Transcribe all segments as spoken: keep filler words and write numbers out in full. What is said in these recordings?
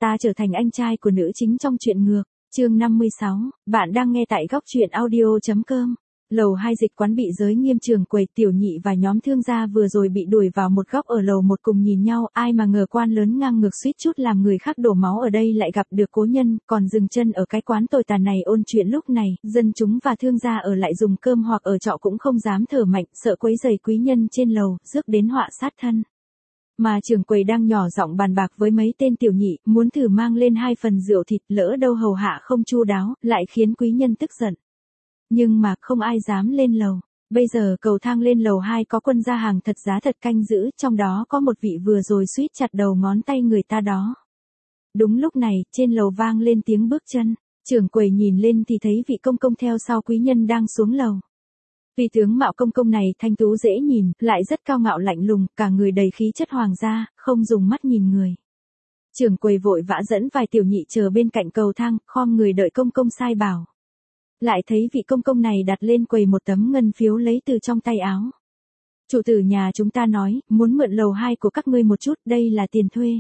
ta trở thành anh trai của nữ chính trong truyện ngược. Chương năm mươi sáu, bạn đang nghe tại góc truyện audio chấm com. Lầu hai dịch quán bị giới nghiêm trường quầy, Tiểu Nhị và nhóm thương gia vừa rồi bị đuổi vào một góc ở lầu một cùng nhìn nhau, ai mà ngờ quan lớn ngang ngược suýt chút làm người khác đổ máu ở đây lại gặp được cố nhân, còn dừng chân ở cái quán tồi tàn này ôn chuyện. Lúc này, dân chúng và thương gia ở lại dùng cơm hoặc ở trọ cũng không dám thở mạnh, sợ quấy rầy quý nhân trên lầu, rước đến họa sát thân. Mà trưởng quầy đang nhỏ giọng bàn bạc với mấy tên tiểu nhị, muốn thử mang lên hai phần rượu thịt, lỡ đâu hầu hạ không chu đáo, lại khiến quý nhân tức giận. Nhưng mà không ai dám lên lầu. Bây giờ cầu thang lên lầu hai có quân gia hàng thật giá thật canh giữ, trong đó có một vị vừa rồi suýt chặt đầu ngón tay người ta đó. Đúng lúc này, trên lầu vang lên tiếng bước chân. Trưởng quầy nhìn lên thì thấy vị công công theo sau quý nhân đang xuống lầu. Vì tướng mạo công công này thanh tú dễ nhìn, lại rất cao ngạo lạnh lùng, cả người đầy khí chất hoàng gia, không dùng mắt nhìn người. Trưởng quầy vội vã dẫn vài tiểu nhị chờ bên cạnh cầu thang, khom người đợi công công sai bảo. Lại thấy vị công công này đặt lên quầy một tấm ngân phiếu lấy từ trong tay áo. Chủ tử nhà chúng ta nói, muốn mượn lầu hai của các ngươi một chút, đây là tiền thuê.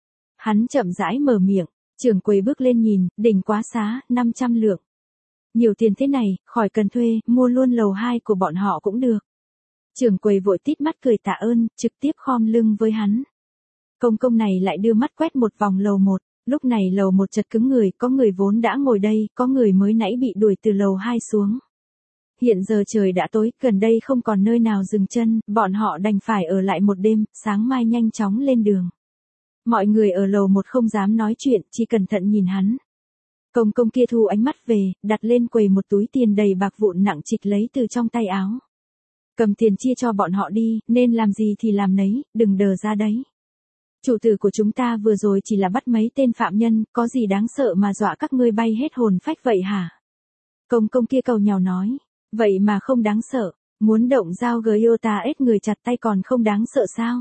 Hắn chậm rãi mở miệng, trưởng quầy bước lên nhìn, đỉnh quá xá, năm trăm lượng. Nhiều tiền thế này, khỏi cần thuê, mua luôn lầu hai của bọn họ cũng được. Trưởng quầy vội tít mắt cười tạ ơn, trực tiếp khom lưng với hắn. Công công này lại đưa mắt quét một vòng lầu một. Lúc này lầu một chật cứng người, có người vốn đã ngồi đây, có người mới nãy bị đuổi từ lầu hai xuống. Hiện giờ trời đã tối, gần đây không còn nơi nào dừng chân, bọn họ đành phải ở lại một đêm, sáng mai nhanh chóng lên đường. Mọi người ở lầu một không dám nói chuyện, chỉ cẩn thận nhìn hắn. Công công kia thu ánh mắt về, đặt lên quầy một túi tiền đầy bạc vụn nặng trịch lấy từ trong tay áo. Cầm tiền chia cho bọn họ đi, nên làm gì thì làm nấy, đừng đờ ra đấy. Chủ tử của chúng ta vừa rồi chỉ là bắt mấy tên phạm nhân, có gì đáng sợ mà dọa các ngươi bay hết hồn phách vậy hả? Công công kia cầu nhào nói, vậy mà không đáng sợ, muốn động dao Gyota ết người chặt tay còn không đáng sợ sao?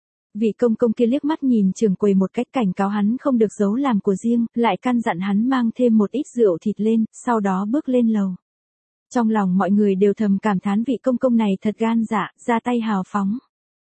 Vị công công kia liếc mắt nhìn trưởng quầy một cách cảnh cáo hắn không được giấu làm của riêng, lại căn dặn hắn mang thêm một ít rượu thịt lên, sau đó bước lên lầu. Trong lòng mọi người đều thầm cảm thán vị công công này thật gan dạ, ra tay hào phóng.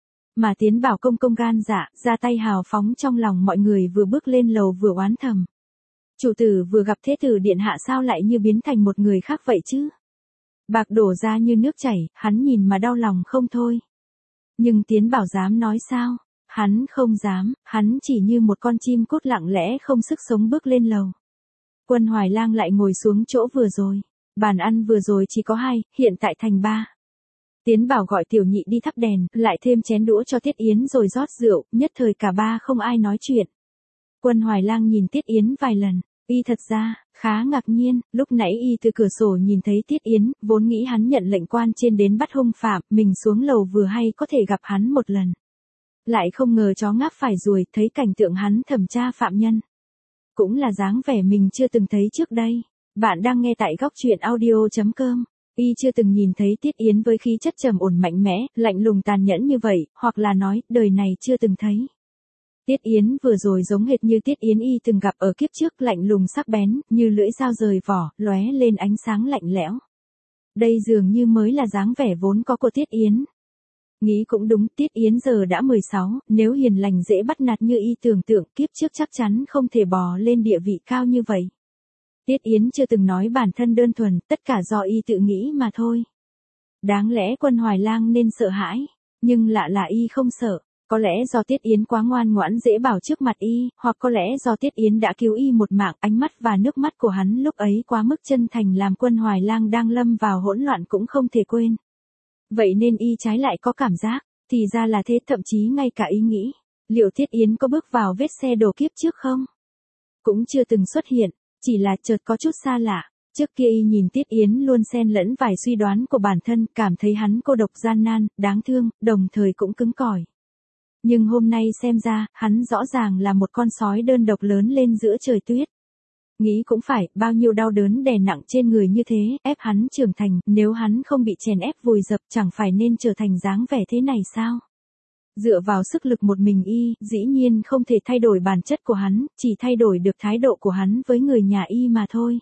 Mà Tiến bảo công công gan dạ, ra tay hào phóng trong lòng mọi người vừa bước lên lầu vừa oán thầm. Chủ tử vừa gặp thế tử điện hạ sao lại như biến thành một người khác vậy chứ? Bạc đổ ra như nước chảy, hắn nhìn mà đau lòng không thôi. Nhưng Tiến bảo dám nói sao? Hắn không dám, hắn chỉ như một con chim cút lặng lẽ không sức sống bước lên lầu. Quân Hoài Lang lại ngồi xuống chỗ vừa rồi. Bàn ăn vừa rồi chỉ có hai, hiện tại thành ba. Tiến bảo gọi tiểu nhị đi thắp đèn, lại thêm chén đũa cho Tiết Yến rồi rót rượu, nhất thời cả ba không ai nói chuyện. Quân Hoài Lang nhìn Tiết Yến vài lần, y thật ra, khá ngạc nhiên, lúc nãy y từ cửa sổ nhìn thấy Tiết Yến, vốn nghĩ hắn nhận lệnh quan trên đến bắt hung phạm, mình xuống lầu vừa hay có thể gặp hắn một lần. Lại không ngờ chó ngáp phải ruồi, thấy cảnh tượng hắn thẩm tra phạm nhân. Cũng là dáng vẻ mình chưa từng thấy trước đây. Bạn đang nghe tại góc truyện audio chấm com. Y chưa từng nhìn thấy Tiết Yến với khí chất trầm ổn mạnh mẽ, lạnh lùng tàn nhẫn như vậy, hoặc là nói, đời này chưa từng thấy. Tiết Yến vừa rồi giống hệt như Tiết Yến y từng gặp ở kiếp trước, lạnh lùng sắc bén, như lưỡi dao rời vỏ, lóe lên ánh sáng lạnh lẽo. Đây dường như mới là dáng vẻ vốn có của Tiết Yến. Nghĩ cũng đúng, Tiết Yến giờ đã mười sáu, nếu hiền lành dễ bắt nạt như y tưởng tượng, kiếp trước chắc chắn không thể bò lên địa vị cao như vậy. Tiết Yến chưa từng nói bản thân đơn thuần, tất cả do y tự nghĩ mà thôi. Đáng lẽ Quân Hoài Lang nên sợ hãi, nhưng lạ là y không sợ, có lẽ do Tiết Yến quá ngoan ngoãn dễ bảo trước mặt y, hoặc có lẽ do Tiết Yến đã cứu y một mạng, ánh mắt và nước mắt của hắn lúc ấy quá mức chân thành làm Quân Hoài Lang đang lâm vào hỗn loạn cũng không thể quên. Vậy nên y trái lại có cảm giác, thì ra là thế, thậm chí ngay cả ý nghĩ, liệu Tiết Yến có bước vào vết xe đổ kiếp trước không? Cũng chưa từng xuất hiện. Chỉ là chợt có chút xa lạ, trước kia y nhìn Tiết Yến luôn xen lẫn vài suy đoán của bản thân, cảm thấy hắn cô độc gian nan, đáng thương, đồng thời cũng cứng cỏi. Nhưng hôm nay xem ra, hắn rõ ràng là một con sói đơn độc lớn lên giữa trời tuyết. Nghĩ cũng phải, bao nhiêu đau đớn đè nặng trên người như thế, ép hắn trưởng thành, nếu hắn không bị chèn ép vùi dập chẳng phải nên trở thành dáng vẻ thế này sao? Dựa vào sức lực một mình y, dĩ nhiên không thể thay đổi bản chất của hắn, chỉ thay đổi được thái độ của hắn với người nhà y mà thôi.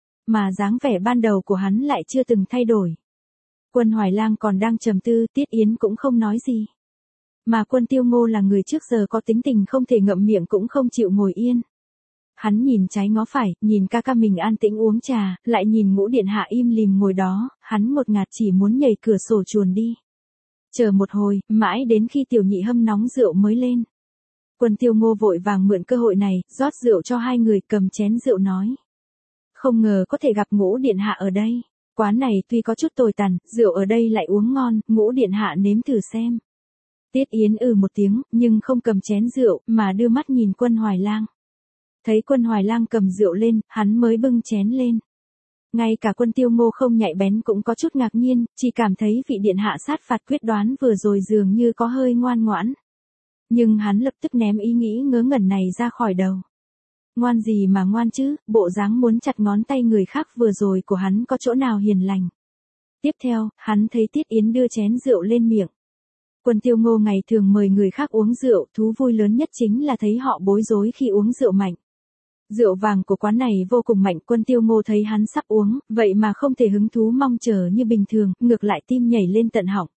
Mà dáng vẻ ban đầu của hắn lại chưa từng thay đổi. Quân Hoài Lang còn đang trầm tư, Tiết Yến cũng không nói gì. Mà Quân Tiêu Ngô là người trước giờ có tính tình không thể ngậm miệng cũng không chịu ngồi yên. Hắn nhìn trái ngó phải, nhìn ca ca mình an tĩnh uống trà, lại nhìn Ngũ điện hạ im lìm ngồi đó, hắn ngột ngạt chỉ muốn nhảy cửa sổ chuồn đi. Chờ một hồi, mãi đến khi Tiểu Nhị hâm nóng rượu mới lên. Quân Tiêu Ngô vội vàng mượn cơ hội này, rót rượu cho hai người, cầm chén rượu nói. Không ngờ có thể gặp Ngũ điện hạ ở đây. Quán này tuy có chút tồi tàn, rượu ở đây lại uống ngon, Ngũ điện hạ nếm thử xem. Tiết Yến ừ một tiếng, nhưng không cầm chén rượu, mà đưa mắt nhìn Quân Hoài Lang. Thấy Quân Hoài Lang cầm rượu lên, hắn mới bưng chén lên. Ngay cả Quân Tiêu Ngô không nhạy bén cũng có chút ngạc nhiên, chỉ cảm thấy vị điện hạ sát phạt quyết đoán vừa rồi dường như có hơi ngoan ngoãn. Nhưng hắn lập tức ném ý nghĩ ngớ ngẩn này ra khỏi đầu. Ngoan gì mà ngoan chứ, bộ dáng muốn chặt ngón tay người khác vừa rồi của hắn có chỗ nào hiền lành. Tiếp theo, hắn thấy Tiết Yến đưa chén rượu lên miệng. Quân Tiêu Ngô ngày thường mời người khác uống rượu, thú vui lớn nhất chính là thấy họ bối rối khi uống rượu mạnh. Rượu vàng của quán này vô cùng mạnh, Quân Tiêu Ngô thấy hắn sắp uống, vậy mà không thể hứng thú mong chờ như bình thường, ngược lại tim nhảy lên tận họng.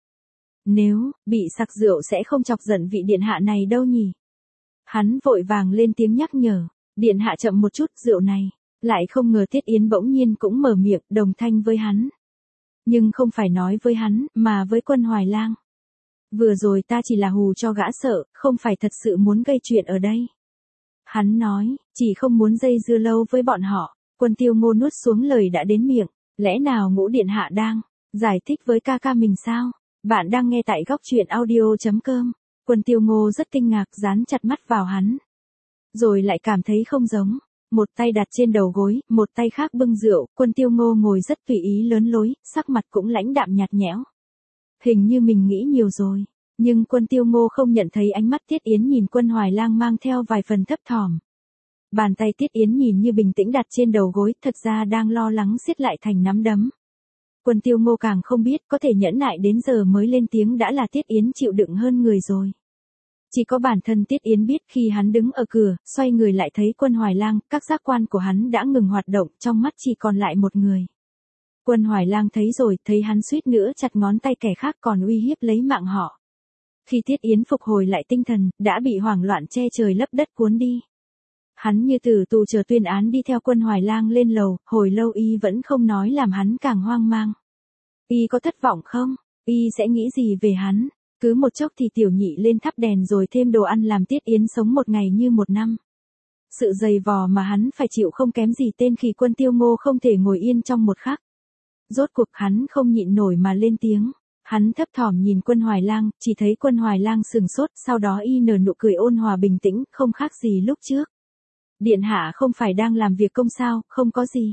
Nếu, bị sặc rượu sẽ không chọc giận vị điện hạ này đâu nhỉ. Hắn vội vàng lên tiếng nhắc nhở, điện hạ chậm một chút, rượu này. Lại không ngờ Tiết Yến bỗng nhiên cũng mở miệng, đồng thanh với hắn. Nhưng không phải nói với hắn, mà với Quân Hoài Lang. Vừa rồi ta chỉ là hù cho gã sợ, không phải thật sự muốn gây chuyện ở đây. Hắn nói, chỉ không muốn dây dưa lâu với bọn họ. Quân Tiêu Ngô nuốt xuống lời đã đến miệng, lẽ nào Ngũ điện hạ đang giải thích với ca ca mình sao? Bạn đang nghe tại góc truyện audio chấm com. Quân Tiêu Ngô rất kinh ngạc, dán chặt mắt vào hắn. Rồi lại cảm thấy không giống. Một tay đặt trên đầu gối, một tay khác bưng rượu, Quân Tiêu Ngô ngồi rất tùy ý lớn lối, sắc mặt cũng lãnh đạm nhạt nhẽo. Hình như mình nghĩ nhiều rồi. Nhưng Quân Tiêu Ngô không nhận thấy ánh mắt Tiết Yến nhìn Quân Hoài Lang mang theo vài phần thấp thỏm. Bàn tay Tiết Yến nhìn như bình tĩnh đặt trên đầu gối, thật ra đang lo lắng siết lại thành nắm đấm. Quân Tiêu Ngô càng không biết có thể nhẫn nại đến giờ mới lên tiếng đã là Tiết Yến chịu đựng hơn người rồi. Chỉ có bản thân Tiết Yến biết khi hắn đứng ở cửa, xoay người lại thấy Quân Hoài Lang, các giác quan của hắn đã ngừng hoạt động, trong mắt chỉ còn lại một người. Quân Hoài Lang thấy rồi, thấy hắn suýt nữa chặt ngón tay kẻ khác còn uy hiếp lấy mạng họ. Khi Tiết Yến phục hồi lại tinh thần, đã bị hoảng loạn che trời lấp đất cuốn đi. Hắn như tử tù chờ tuyên án đi theo Quân Hoài Lang lên lầu, hồi lâu y vẫn không nói làm hắn càng hoang mang. Y có thất vọng không? Y sẽ nghĩ gì về hắn? Cứ một chốc thì Tiểu Nhị lên thắp đèn rồi thêm đồ ăn làm Tiết Yến sống một ngày như một năm. Sự dày vò mà hắn phải chịu không kém gì tên khi Quân Tiêu Ngô không thể ngồi yên trong một khắc. Rốt cuộc hắn không nhịn nổi mà lên tiếng. Hắn thấp thỏm nhìn Quân Hoài Lang, chỉ thấy Quân Hoài Lang sừng sốt, sau đó y nở nụ cười ôn hòa bình tĩnh, không khác gì lúc trước. Điện hạ không phải đang làm việc công sao, không có gì.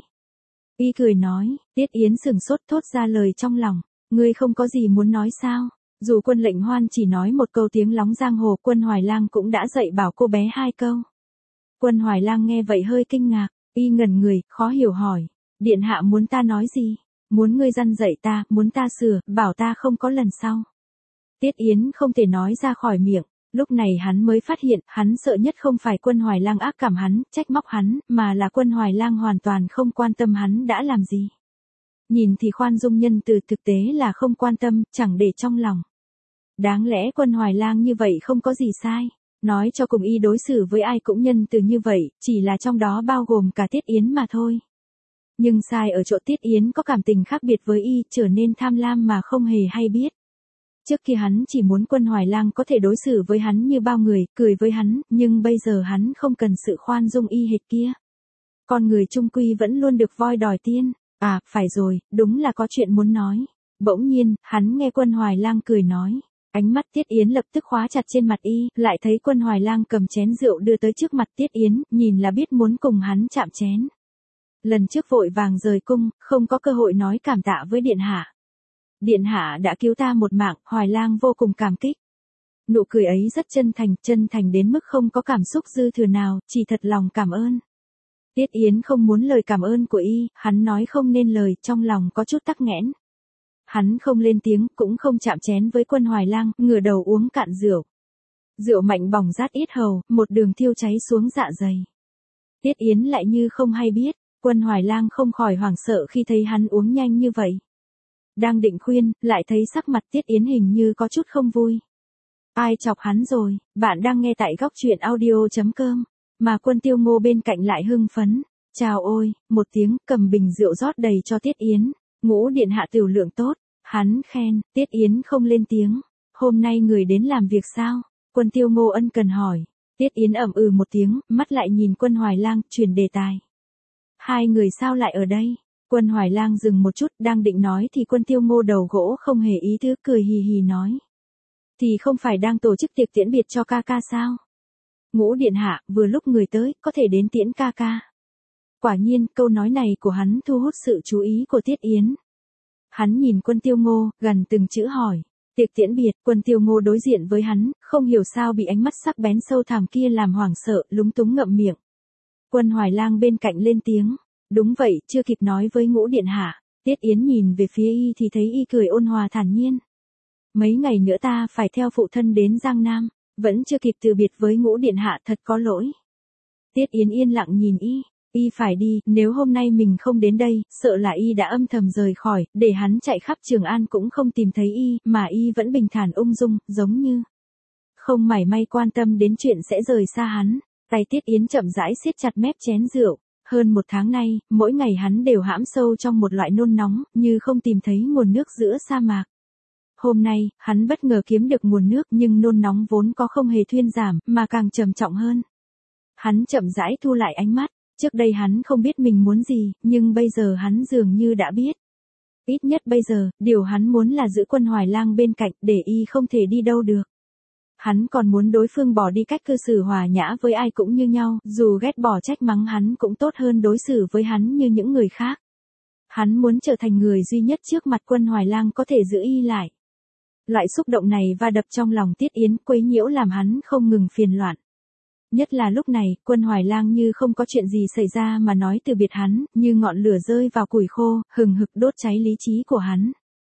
Y cười nói, Tiết Yến sừng sốt thốt ra lời trong lòng, ngươi không có gì muốn nói sao? Dù Quân Lệnh Hoan chỉ nói một câu tiếng lóng giang hồ, Quân Hoài Lang cũng đã dạy bảo cô bé hai câu. Quân Hoài Lang nghe vậy hơi kinh ngạc, y ngẩn người, khó hiểu hỏi, điện hạ muốn ta nói gì? Muốn ngươi răn dạy ta, muốn ta sửa, bảo ta không có lần sau. Tiết Yến không thể nói ra khỏi miệng, lúc này hắn mới phát hiện, hắn sợ nhất không phải Quân Hoài Lang ác cảm hắn, trách móc hắn, mà là Quân Hoài Lang hoàn toàn không quan tâm hắn đã làm gì. Nhìn thì khoan dung nhân từ, thực tế là không quan tâm, chẳng để trong lòng. Đáng lẽ Quân Hoài Lang như vậy không có gì sai. Nói cho cùng y đối xử với ai cũng nhân từ như vậy, chỉ là trong đó bao gồm cả Tiết Yến mà thôi. Nhưng sai ở chỗ Tiết Yến có cảm tình khác biệt với y, trở nên tham lam mà không hề hay biết. Trước kia hắn chỉ muốn Quân Hoài Lang có thể đối xử với hắn như bao người, cười với hắn, nhưng bây giờ hắn không cần sự khoan dung y hệt kia. Con người chung quy vẫn luôn được voi đòi tiên. À, phải rồi, đúng là có chuyện muốn nói. Bỗng nhiên, hắn nghe Quân Hoài Lang cười nói. Ánh mắt Tiết Yến lập tức khóa chặt trên mặt y, lại thấy Quân Hoài Lang cầm chén rượu đưa tới trước mặt Tiết Yến, nhìn là biết muốn cùng hắn chạm chén. Lần trước vội vàng rời cung, không có cơ hội nói cảm tạ với điện hạ. Điện hạ đã cứu ta một mạng, Hoài Lang vô cùng cảm kích. Nụ cười ấy rất chân thành, chân thành đến mức không có cảm xúc dư thừa nào, chỉ thật lòng cảm ơn. Tiết Yến không muốn lời cảm ơn của y, hắn nói không nên lời, trong lòng có chút tắc nghẽn. Hắn không lên tiếng, cũng không chạm chén với Quân Hoài Lang, ngửa đầu uống cạn rượu. Rượu mạnh bỏng rát yết hầu, một đường thiêu cháy xuống dạ dày. Tiết Yến lại như không hay biết, Quân Hoài Lang không khỏi hoảng sợ khi thấy hắn uống nhanh như vậy. Đang định khuyên, lại thấy sắc mặt Tiết Yến hình như có chút không vui. Ai chọc hắn rồi, bạn đang nghe tại góc truyện audio chấm com. Mà Quân Tiêu Ngô bên cạnh lại hưng phấn. Chào ôi, một tiếng, cầm bình rượu rót đầy cho Tiết Yến. Ngũ điện hạ tiểu lượng tốt. Hắn khen, Tiết Yến không lên tiếng. Hôm nay người đến làm việc sao? Quân Tiêu Ngô ân cần hỏi. Tiết Yến ậm ừ một tiếng, mắt lại nhìn Quân Hoài Lang, chuyển đề tài. Hai người sao lại ở đây? Quân Hoài Lang dừng một chút, đang định nói thì Quân Tiêu Ngô đầu gỗ không hề ý tứ, cười hì hì nói. Thì không phải đang tổ chức tiệc tiễn biệt cho ca ca sao? Ngũ điện hạ, vừa lúc người tới, có thể đến tiễn ca ca. Quả nhiên, câu nói này của hắn thu hút sự chú ý của Tiết Yến. Hắn nhìn Quân Tiêu Ngô, gần từng chữ hỏi. Tiệc tiễn biệt, Quân Tiêu Ngô đối diện với hắn, không hiểu sao bị ánh mắt sắc bén sâu thẳm kia làm hoảng sợ, lúng túng ngậm miệng. Quân Hoài Lang bên cạnh lên tiếng. Đúng vậy, chưa kịp nói với Ngũ điện hạ. Tiết Yến nhìn về phía y thì thấy y cười ôn hòa thản nhiên. Mấy ngày nữa ta phải theo phụ thân đến Giang Nam, vẫn chưa kịp từ biệt với Ngũ điện hạ, thật có lỗi. Tiết Yến yên lặng nhìn y. Y phải đi, nếu hôm nay mình không đến đây, sợ là y đã âm thầm rời khỏi, để hắn chạy khắp Trường An cũng không tìm thấy y, mà y vẫn bình thản ung dung, giống như không mảy may quan tâm đến chuyện sẽ rời xa hắn. Tay Tiết Yến chậm rãi siết chặt mép chén rượu. Hơn một tháng nay, mỗi ngày hắn đều hãm sâu trong một loại nôn nóng, như không tìm thấy nguồn nước giữa sa mạc. Hôm nay, hắn bất ngờ kiếm được nguồn nước nhưng nôn nóng vốn có không hề thuyên giảm, mà càng trầm trọng hơn. Hắn chậm rãi thu lại ánh mắt. Trước đây hắn không biết mình muốn gì, nhưng bây giờ hắn dường như đã biết. Ít nhất bây giờ, điều hắn muốn là giữ Quân Hoài Lang bên cạnh, để y không thể đi đâu được. Hắn còn muốn đối phương bỏ đi cách cư xử hòa nhã với ai cũng như nhau, dù ghét bỏ trách mắng hắn cũng tốt hơn đối xử với hắn như những người khác. Hắn muốn trở thành người duy nhất trước mặt Quân Hoài Lang có thể giữ y lại. Loại xúc động này va đập trong lòng Tiết Yến, quấy nhiễu làm hắn không ngừng phiền loạn. Nhất là lúc này, Quân Hoài Lang như không có chuyện gì xảy ra mà nói từ biệt hắn, như ngọn lửa rơi vào củi khô, hừng hực đốt cháy lý trí của hắn.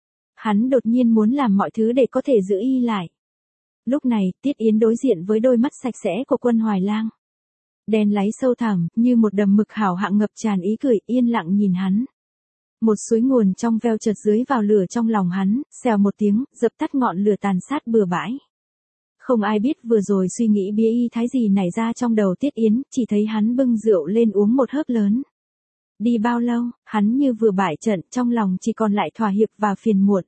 Hắn đột nhiên muốn làm mọi thứ để có thể giữ y lại. Lúc này, Tiết Yến đối diện với đôi mắt sạch sẽ của Quân Hoài Lang. Đen láy sâu thẳm, như một đầm mực hảo hạng ngập tràn ý cười, yên lặng nhìn hắn. Một suối nguồn trong veo chợt dưới vào lửa trong lòng hắn, xèo một tiếng, dập tắt ngọn lửa tàn sát bừa bãi. Không ai biết vừa rồi suy nghĩ bía y thái gì nảy ra trong đầu Tiết Yến, chỉ thấy hắn bưng rượu lên uống một hớp lớn. Đi bao lâu, hắn như vừa bại trận, trong lòng chỉ còn lại thỏa hiệp và phiền muộn.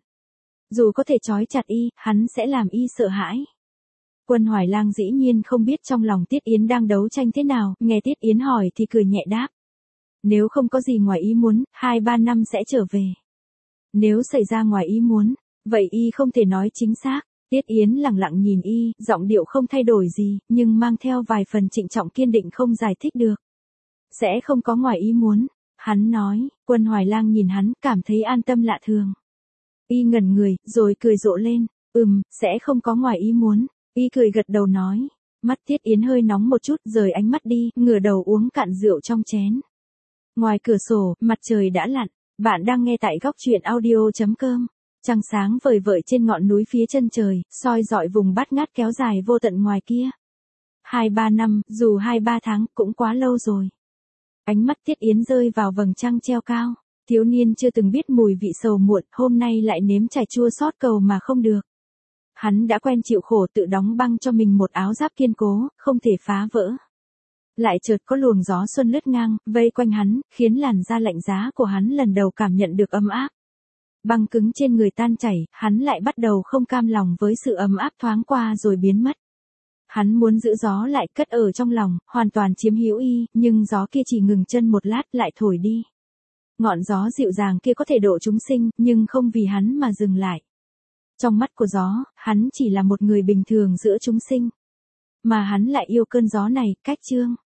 Dù có thể trói chặt y, hắn sẽ làm y sợ hãi. Quân Hoài Lang dĩ nhiên không biết trong lòng Tiết Yến đang đấu tranh thế nào, nghe Tiết Yến hỏi thì cười nhẹ đáp. Nếu không có gì ngoài ý muốn, hai ba năm sẽ trở về. Nếu xảy ra ngoài ý muốn, vậy y không thể nói chính xác. Tiết Yến lặng lặng nhìn y, giọng điệu không thay đổi gì, nhưng mang theo vài phần trịnh trọng kiên định không giải thích được. Sẽ không có ngoài ý muốn, hắn nói. Quân Hoài Lang nhìn hắn, cảm thấy an tâm lạ thường. Y ngẩn người, rồi cười rộ lên. Ừm, sẽ không có ngoài ý muốn. Y cười gật đầu nói. Mắt Tiết Yến hơi nóng một chút, rời ánh mắt đi, ngửa đầu uống cạn rượu trong chén. Ngoài cửa sổ, mặt trời đã lặn. Bạn đang nghe tại góc truyện audio chấm com. Trăng sáng vời vợi trên ngọn núi phía chân trời, soi dọi vùng bát ngát kéo dài vô tận ngoài kia. Hai ba năm, dù hai ba tháng, cũng quá lâu rồi. Ánh mắt Tiết Yến rơi vào vầng trăng treo cao. Thiếu niên chưa từng biết mùi vị sầu muộn, hôm nay lại nếm trải chua xót cầu mà không được. Hắn đã quen chịu khổ tự đóng băng cho mình một áo giáp kiên cố, không thể phá vỡ. Lại chợt có luồng gió xuân lướt ngang, vây quanh hắn, khiến làn da lạnh giá của hắn lần đầu cảm nhận được ấm áp. Băng cứng trên người tan chảy, hắn lại bắt đầu không cam lòng với sự ấm áp thoáng qua rồi biến mất. Hắn muốn giữ gió lại cất ở trong lòng, hoàn toàn chiếm hữu y, nhưng gió kia chỉ ngừng chân một lát lại thổi đi. Ngọn gió dịu dàng kia có thể độ chúng sinh, nhưng không vì hắn mà dừng lại. Trong mắt của gió, hắn chỉ là một người bình thường giữa chúng sinh. Mà hắn lại yêu cơn gió này, cách chương.